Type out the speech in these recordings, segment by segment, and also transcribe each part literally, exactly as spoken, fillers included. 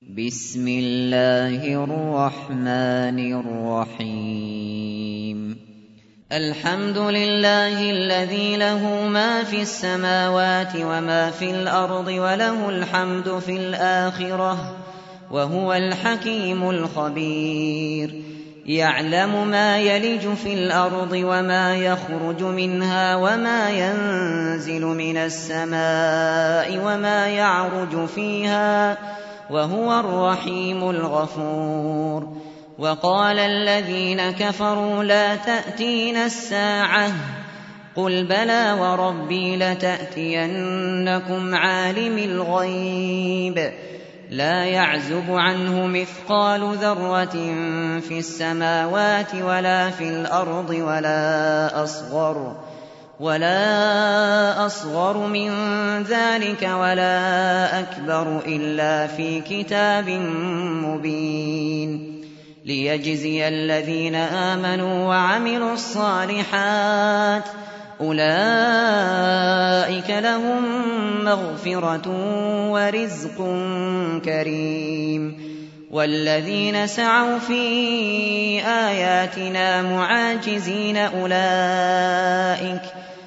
بسم الله الرحمن الرحيم الحمد لله الذي له ما في السماوات وما في الأرض وله الحمد في الآخرة وهو الحكيم الخبير يعلم ما يلج في الأرض وما يخرج منها وما ينزل من السماء وما يعرج فيها وهو الرحيم الغفور وقال الذين كفروا لا تأتينا الساعة قل بلى وربي لتأتينكم عالم الغيب لا يعزب عنه مثقال ذرة في السماوات ولا في الأرض ولا أصغر ولا أصغر من ذلك ولا أكبر إلا في كتاب مبين ليجزي الذين آمنوا وعملوا الصالحات أولئك لهم مغفرة ورزق كريم والذين سعوا في آياتنا معاجزين أولئك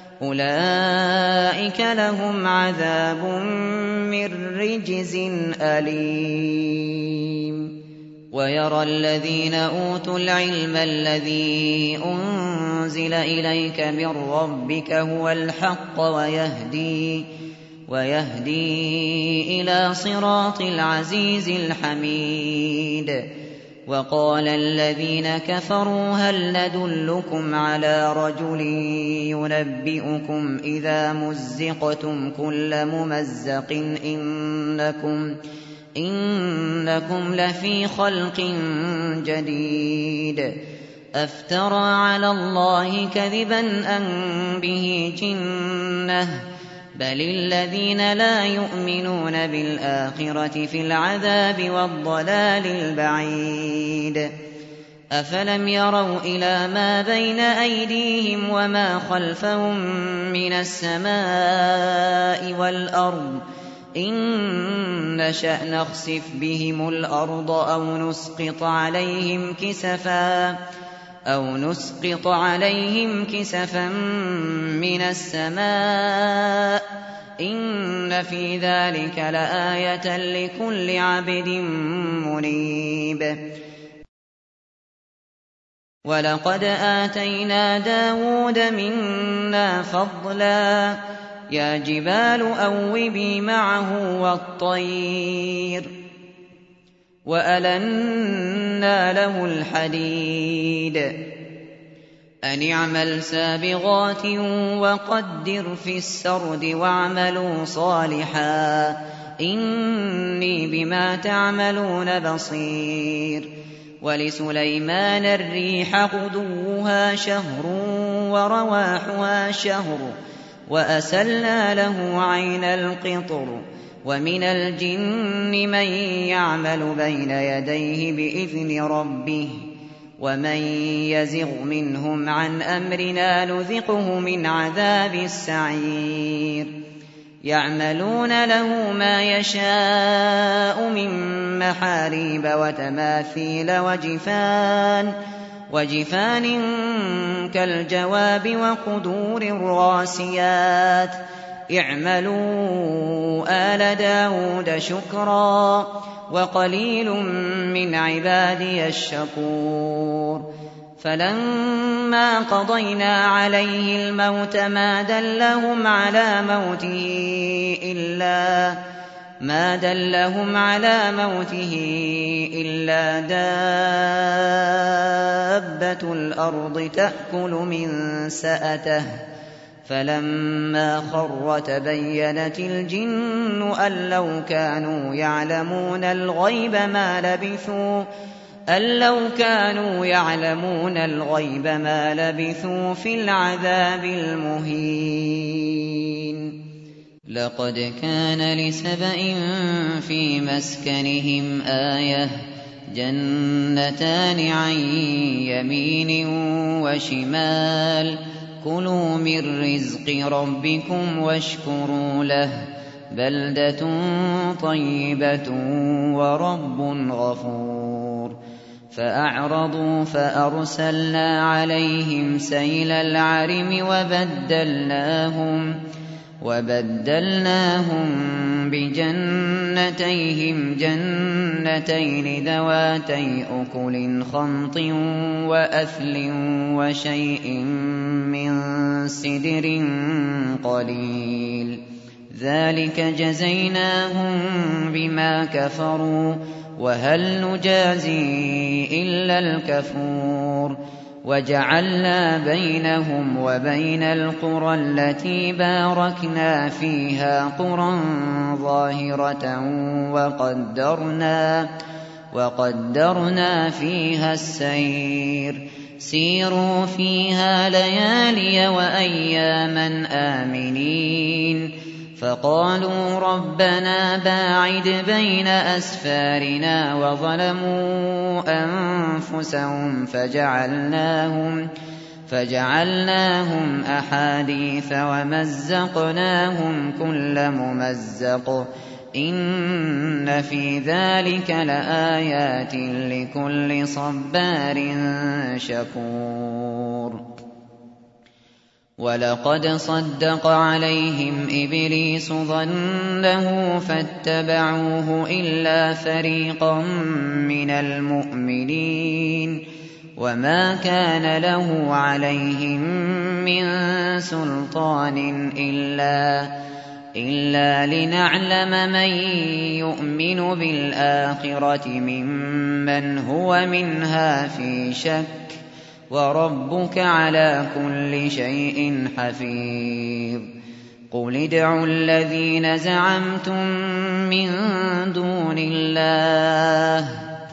أولئك لهم عذاب من رجز أليم ويرى الذين أوتوا العلم الذي أنزل إليك من ربك هو الحق ويهدي ويهدي إلى صراط العزيز الحميد وقال الذين كفروا هل ندلكم على رجل ينبئكم إذا مزقتم كل ممزق إنكم إنكم لفي خلق جديد أفترى على الله كذبا أم به جنة بل الذين لا يؤمنون بالآخرة في العذاب والضلال البعيد أفلم يروا إلى ما بين أيديهم وما خلفهم من السماء والأرض إن نشأ نخسف بهم الأرض أو نسقط عليهم كسفا أو نسقط عليهم كسفا من السماء إن في ذلك لآية لكل عبد منيب ولقد آتينا داود منا فضلا يا جبال أوبي معه والطير وألنا له الحديد أن اعمل سابغات وقدر في السرد واعملوا صالحا إني بما تعملون بصير ولسليمان الريح غدوها شهر ورواحها شهر وأسلنا له عين القطر ومن الجن من يعمل بين يديه بإذن ربه ومن يزغ منهم عن أمرنا نذقه من عذاب السعير يعملون له ما يشاء من محاريب وتماثيل وجفان وجفان كالجواب وقدور الراسيات اعملوا آل داود شكرا وقليل من عبادي الشكور فلما قضينا عليه الموت ما دلهم على موته إلا ما دلهم على موته إلا دابة الأرض تأكل من سأته فلما خر تبينت الجن أن لو كانوا يعلمون الغيب ما لبثوا أن لو كانوا يعلمون الغيب ما لبثوا في العذاب المهين لقد كان لسبإ في مسكنهم آية جنتان عن يمين وشمال كلوا من رزق ربكم واشكروا له بَلْدَةٌ طَيِّبَةٌ وَرَبٌّ غَفُورٌ فَأَعْرَضُوا فَأَرْسَلْنَا عَلَيْهِمْ سَيْلَ الْعَرِمِ وَبَدَّلْنَاهُمْ وَبَدَّلْنَاهُمْ بِجَنَّتَيْهِمْ جَنَّتَيْنِ ذَوَاتَيْ أُكُلٍ خَمْطٍ وَأَثْلٍ وَشَيْءٍ مِّن سِدْرٍ قَلِيلٍ ذَلِكَ جَزَيْنَاهُم بِمَا كَفَرُوا وَهَلْ نُجَازِي إِلَّا الْكَفُورَ وَجَعَلْنَا بَيْنَهُمْ وَبَيْنَ الْقُرَى الَّتِي بَارَكْنَا فِيهَا قُرًى ظَاهِرَةً وَقَدَّرْنَا وَقَدَّرْنَا فِيهَا السَّيْرَ سِيرُوا فِيهَا لَيَالِيَ وَأَيَّامًا آمِنِينَ فَقَالُوا رَبَّنَا بَاعِدْ بَيْنَ أَسْفَارِنَا وَظَلَمُوا أَنفُسَهُمْ فَجَعَلْنَاهُمْ فَجَعَلْنَاهُمْ أَحَادِيثَ وَمَزَّقْنَاهُمْ كُلَّ مُمَزَّقٍ إِنَّ فِي ذَلِكَ لَآيَاتٍ لِكُلِّ صَبَّارٍ شَكُورٍ وَلَقَدْ صَدَّقَ عَلَيْهِمْ إِبْلِيسُ ظَنَّهُ فَاتَّبَعُوهُ إِلَّا فَرِيقًا مِّنَ الْمُؤْمِنِينَ وَمَا كَانَ لَهُ عَلَيْهِم مِّن سُلْطَانٍ إِلَّا إِلَّا لِنَعْلَمَ مَن يُؤْمِنُ بِالْآخِرَةِ مِمَّنْ هُوَ مِنْهَا فِي شَكٍّ وَرَبُّكَ عَلَىٰ كُلِّ شَيْءٍ حَفِيظٌ قُلِ ادْعُوا الَّذِينَ زَعَمْتُم مِّن دُونِ اللَّهِ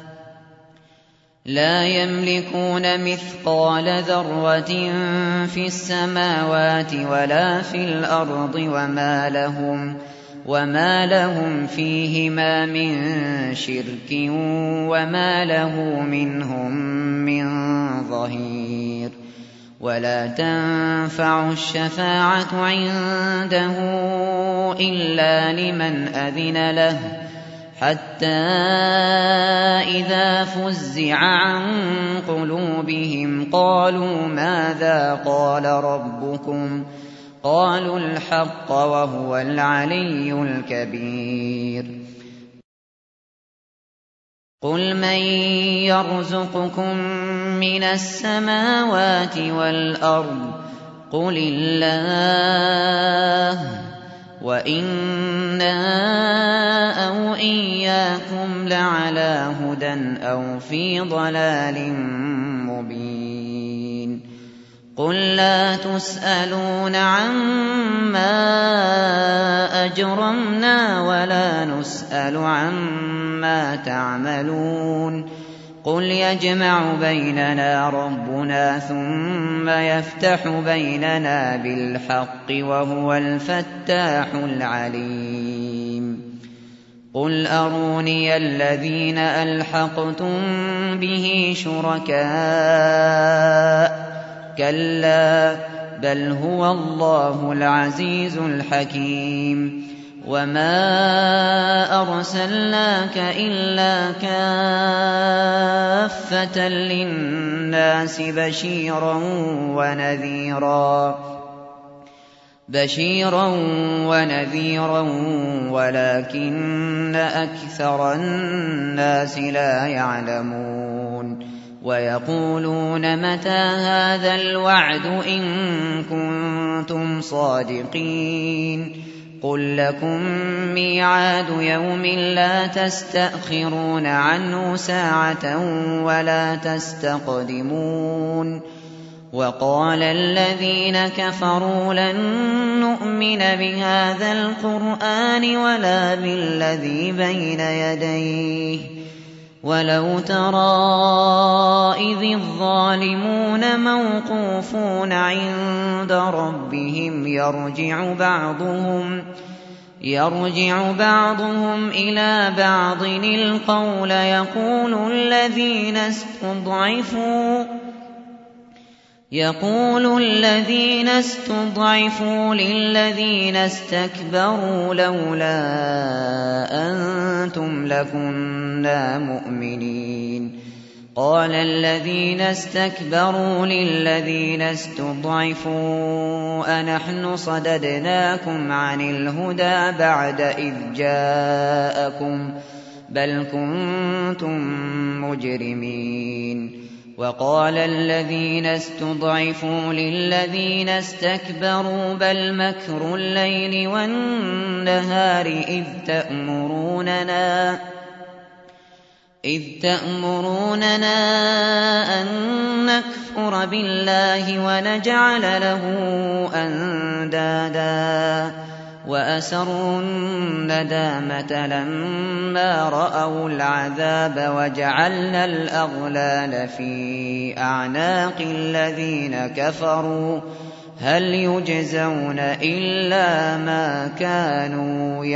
لَا يَمْلِكُونَ مِثْقَالَ ذَرَّةٍ فِي السَّمَاوَاتِ وَلَا فِي الْأَرْضِ وَمَا لَهُمْ وَمَا لَهُمْ فِيهِمَا مِن شِرْكٍ وَمَا لَهُ مِنْهُم مِّن ظَهِيرٍ وَلَا تَنفَعُ الشَّفَاعَةُ عِندَهُ إِلَّا لِمَنْ أَذِنَ لَهُ حَتَّىٰ إِذَا فُزِّعَ عَن قُلُوبِهِمْ قَالُوا مَاذَا قَالَ رَبُّكُمْ ۖ قَالُوا الْحَقَّ وَهُوَ الْعَلِيُّ الْكَبِيرُ قُلْ مَن يَرْزُقُكُم مِّنَ السَّمَاوَاتِ وَالْأَرْضِ قُلِ اللَّهُ وَإِنَّا أَوْ إِيَّاكُمْ لَعَلَىٰ هُدًى أَوْ فِي ضَلَالٍ مُّبِينٍ قُل لَّا تُسْأَلُونَ عَمَّا أَجْرَمْنَا وَلَا نُسْأَلُ عَمَّا تَعْمَلُونَ قُلْ يَجْمَعُ بَيْنَنَا رَبُّنَا ثُمَّ يَفْتَحُ بَيْنَنَا بِالْحَقِّ وَهُوَ الْفَتَّاحُ الْعَلِيمُ قُلْ أَرُونِيَ الَّذِينَ أَلْحَقْتُم بِهِ شُرَكَاءَ كَلَّا بَلْ هُوَ اللَّهُ الْعَزِيزُ الْحَكِيمُ وَمَا أَرْسَلْنَاكَ إِلَّا كَافَّةً لِّلنَّاسِ بَشِيرًا وَنَذِيرًا بَشِيرًا وَنَذِيرًا وَلَٰكِنَّ أَكْثَرَ النَّاسِ لَا يَعْلَمُونَ وَيَقُولُونَ مَتَىٰ هَٰذَا الْوَعْدُ إِن كُنتُمْ صَادِقِينَ قُل لَّكُم مِّيعَادُ يَوْمٍ لَّا تَسْتَأْخِرُونَ عَنْهُ سَاعَةً وَلَا تَسْتَقْدِمُونَ وَقَالَ الَّذِينَ كَفَرُوا لَن نُّؤْمِنَ بِهَٰذَا الْقُرْآنِ وَلَا بِالَّذِي بَيْنَ يَدَيْهِ وَلَوْ تَرَىٰ إِذِ الظَّالِمُونَ مَوْقُوفُونَ عِندَ رَبِّهِمْ يَرْجِعُ بَعْضُهُمْ يَرْجِعُ بَعْضُهُمْ إِلَىٰ بَعْضٍ الْقَوْلَ يَقُولُ الَّذِينَ اسْتُضْعِفُوا يقول الذين استضعفوا للذين استكبروا لولا أنتم لكنا مؤمنين قال الذين استكبروا للذين استضعفوا أنحن صددناكم عن الهدى بعد إذ جاءكم بل كنتم مجرمين وقال الذين استضعفوا للذين استكبروا بل مكر الليل والنهار إذ تأمروننا إذ تأمروننا أن نكفر بالله ونجعل له أندادا وأسروا الندامة لما رأوا العذاب وجعلنا الأغلال في أعناق الذين كفروا هل يجزون إلا ما كانوا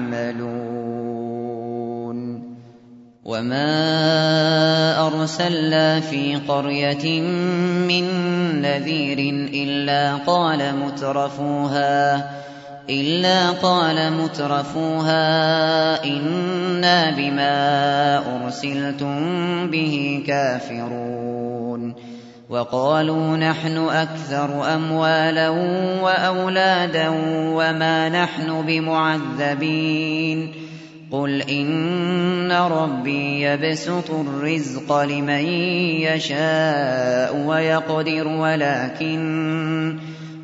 يعملون وما أرسلنا في قرية من نذير إلا قال مترفوها إلا قال مترفوها إنا بما أرسلتم به كافرون وقالوا نحن أكثر أموالا وأولادا وما نحن بمعذبين قل إن ربي يبسط الرزق لمن يشاء ويقدر ولكن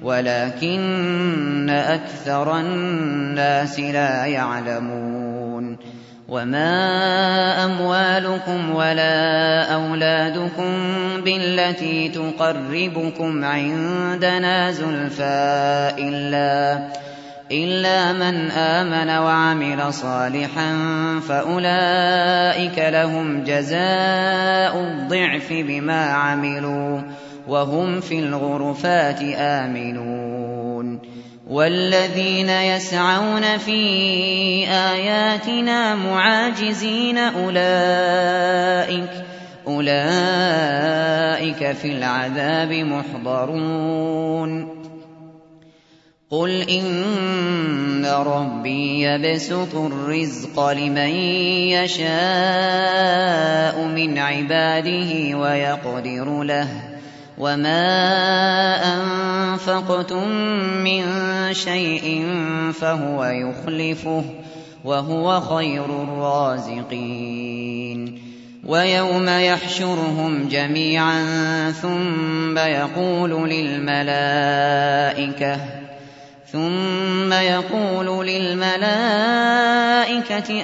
ولكن أكثر الناس لا يعلمون وما أموالكم ولا أولادكم بالتي تقربكم عندنا زلفى إلا, إلا من آمن وعمل صالحا فأولئك لهم جزاء الضعف بما عملوا وهم في الغرفات آمنون والذين يسعون في آياتنا معاجزين أولئك أولئك في العذاب محضرون قل إن ربي يبسط الرزق لمن يشاء من عباده ويقدر له وما أنفقتم من شيء فهو يخلفه وهو خير الرازقين ويوم يحشرهم جميعا ثم يقول للملائكة ثم يقول للملائكة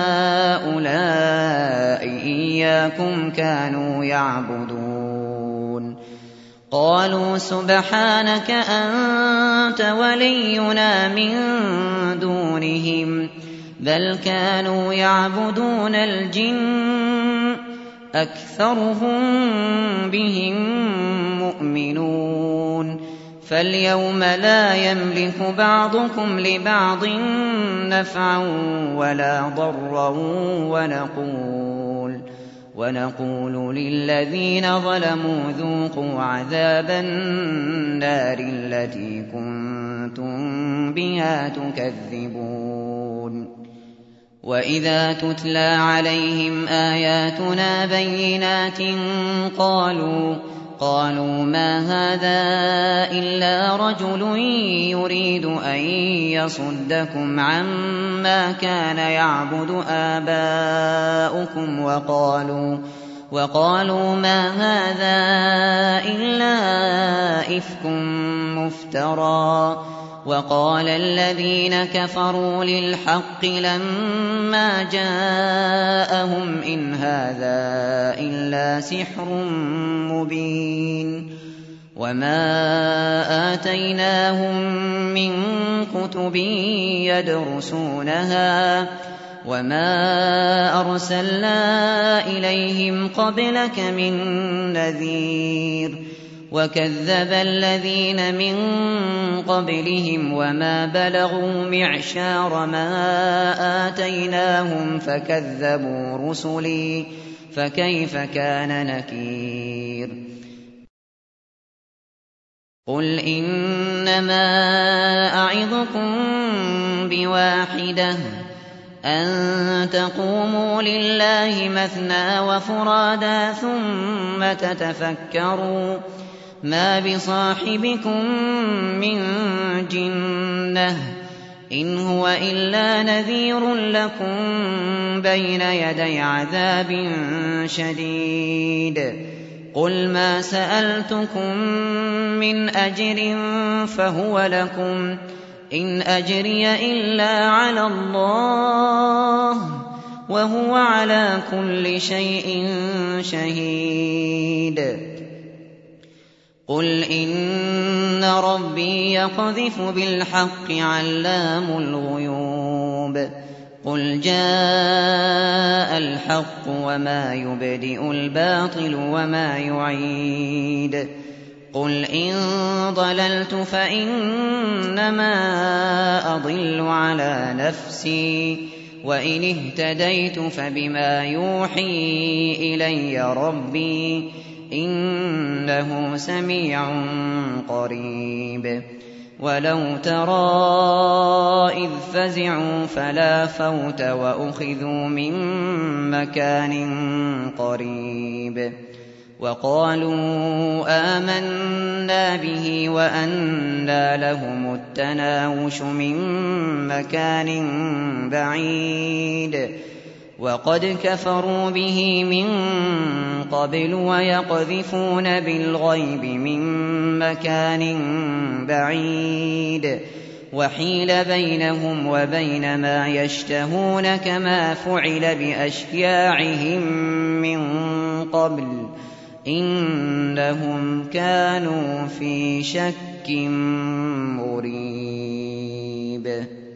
أهؤلاء إياكم كانوا يعبدون قالوا سبحانك أنت ولينا من دونهم بل كانوا يعبدون الجن أكثرهم بهم مؤمنون فاليوم لا يملك بعضكم لبعض نفعا ولا ضرا ونقول ونقول للذين ظلموا ذوقوا عذاب النار التي كنتم بها تكذبون وإذا تتلى عليهم آياتنا بينات قالوا قالوا ما هذا إلا رجل يريد أن يصدكم عما كان يعبد آباؤكم وقالوا وقالوا ما هذا إلا إفك مفترى وقال الذين كفروا للحق لما جاءهم إن هذا إلا سحر مبين وما آتيناهم من كتب يدرسونها وما أرسلنا إليهم قبلك من نذير وكذب الذين من قبلهم وما بلغوا معشار ما آتيناهم فكذبوا رسلي فكيف كان نكير قُلْ إِنَّمَا أَعِظُكُم بِوَاحِدَةٍ أَن تَقُومُوا لِلَّهِ مَثْنَىٰ وَفُرَادَىٰ ثُمَّ تَتَفَكَّرُوا مَا بِصَاحِبِكُم مِّن جِنَّةٍ إِنْ هُوَ إِلَّا نَذِيرٌ لَّكُم بَيْنَ يَدَيْ عَذَابٍ شَدِيدٍ قُلْ مَا سَأَلْتُكُم مِّنْ أَجْرٍ فَهُوَ لَكُمْ ۖ إِنْ أَجْرِيَ إِلَّا عَلَى اللَّهِ ۖ وَهُوَ عَلَىٰ كُلِّ شَيْءٍ شَهِيدٌ قُلْ إِنَّ رَبِّي يَقْذِفُ بِالْحَقِّ عَلَّامُ الْغُيُوبِ قُلْ جَاءَ الْحَقُّ وَمَا يُبْدِئُ الْبَاطِلُ وَمَا يُعِيدُ قُلْ إِن ضَلَلْتُ فَإِنَّمَا أَضِلُّ عَلَىٰ نَفْسِي وَإِنِ اهْتَدَيْتُ فَبِمَا يُوحِي إِلَيَّ رَبِّي إِنَّهُ سَمِيعٌ قَرِيبٌ وَلَوْ تَرَىٰ إِذْ فَزِعُوا فَلَا فَوْتَ وَأُخِذُوا مِن مَّكَانٍ قَرِيبٍ وَقَالُوا آمَنَّا بِهِ وَأَنَّىٰ لَهُمُ التَّنَاوُشُ مِن مَّكَانٍ بَعِيدٍ وَقَدْ كَفَرُوا بِهِ مِن قَبْلُ وَيَقْذِفُونَ بِالْغَيْبِ مِن مَّكَانٍ بَعِيدٍ وَحِيلَ بَيْنَهُمْ وَبَيْنَ مَا يَشْتَهُونَ كَمَا فُعِلَ بِأَشْيَاعِهِم مِّن قَبْلُ ۚ إِنَّهُمْ كَانُوا فِي شَكٍّ مُّرِيبٍ